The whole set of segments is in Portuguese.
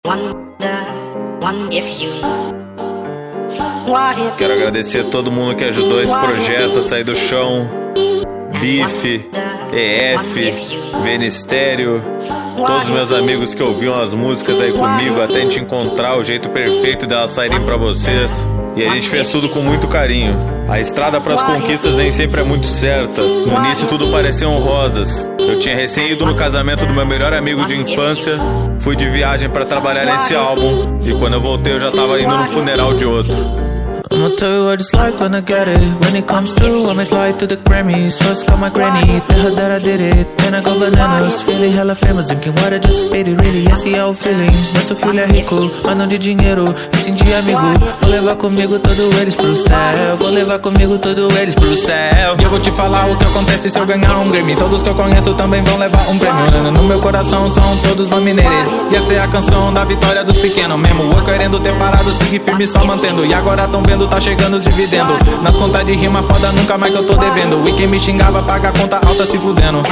Quero agradecer a todo mundo que ajudou esse projeto a sair do chão. Bife, EF, Venistério, todos os meus amigos que ouviam as músicas aí comigo até a gente encontrar o jeito perfeito delas saírem pra vocês. E a gente fez tudo com muito carinho. A estrada pras conquistas nem sempre é muito certa. No início tudo pareciam rosas. Eu tinha recém ido no casamento do meu melhor amigo de infância. Fui de viagem pra trabalhar nesse álbum. E quando eu voltei eu já tava indo no funeral de outro. I'ma tell you what it's like when I get it. When it comes through, I may slide to the Grammys. First got my granny, tell her that I did it. Then I go bananas, feeling hella famous. Drinking water just to spit it, really, esse é o feeling. Mas seu filho é rico, mas não de dinheiro, e sim de amigo. Vou levar comigo todos eles pro céu. Vou levar comigo todos eles pro céu. E eu vou te falar o que acontece se eu ganhar um Grammy. Todos que eu conheço também vão levar um prêmio. No meu coração são todos mamineiros. E essa é a canção da vitória dos pequenos mesmo. Eu querendo ter parado, seguir firme só mantendo. E agora tão vendo, tá chegando os dividendos. Nas contas de rima foda, nunca mais que eu tô devendo. E quem me xingava paga a conta alta se fudendo.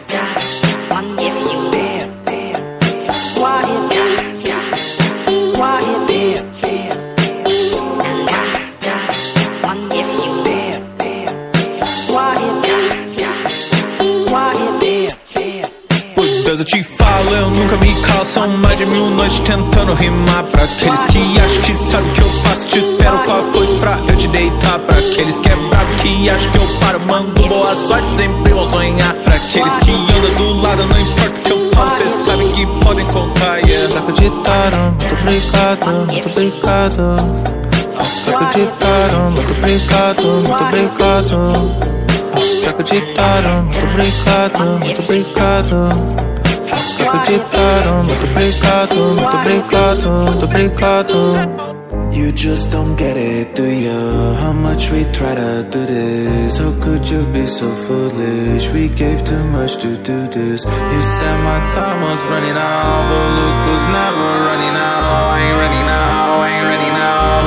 Eu te falo, eu nunca me calo. São mais de 1000 noites tentando rimar. Pra aqueles que acham que sabe o que eu faço, te espero com a foice pra eu te deitar. Pra aqueles que é brabo que acham que eu paro, mando boa sorte, sempre vão sonhar. Pra aqueles que andam do lado, não importa o que eu falo, cês sabem que podem contar, yeah. Os que acreditaram, muito obrigado, muito obrigado. Os que acreditaram, muito obrigado, muito obrigado. Os que acreditaram, muito obrigado, muito obrigado. Acreditaram, muito obrigado, muito obrigado, muito obrigado. You just don't get it, do you? How much we try to do this? How could you be so foolish? We gave too much to do this. You said my time was running out, but look who's never running out. I ain't ready now, I ain't ready now.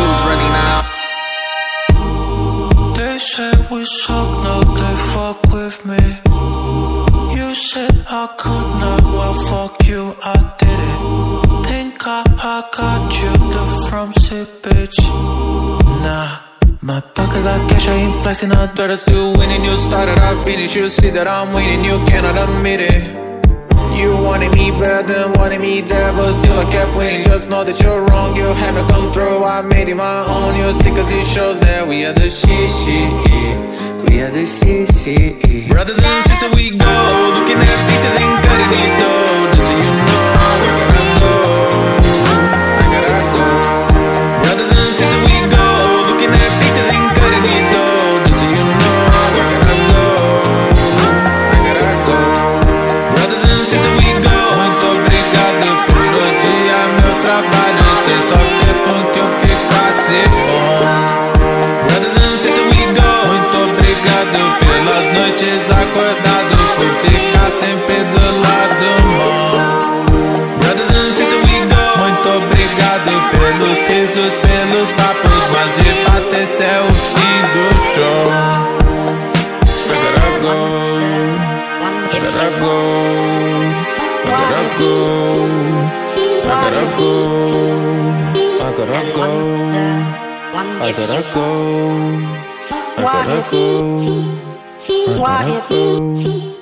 Who's running out? They said we suck, now they fuck with me. You said I could not, well fuck you, I did it. Think I got you the front seat, bitch. Nah, my pocket got cash, I ain't flexing, I thought I still winning. You started, I finished, you see that I'm winning, you cannot admit it. You wanted me bad, then wanted me there, but still I kept winning. Just know that you're wrong, you had to come through, I made it my own. You see cause it shows that we are the shit. We are the shit. Brothers and sisters we go, looking at pictures and cutting it though. Just so you know where I go, I gotta go. Brothers and sisters we go, looking at pictures and cutting it though. Just so you know where I go, I gotta go. Brothers and sisters we go. Muito obrigado por odiar meu trabalho. Cê só fez com que eu ficasse bom. Brothers and sisters we go. Muito obrigado pelas noites acordado, por ficar sempre do lado, mano. Brothers and sisters we go. Muito obrigado pelos risos, pelos papos, mas de fato esse é o fim do show. I gotta go, I gotta go, I gotta go, I gotta go, I gotta go, I gotta go, I gotta go, I gotta go.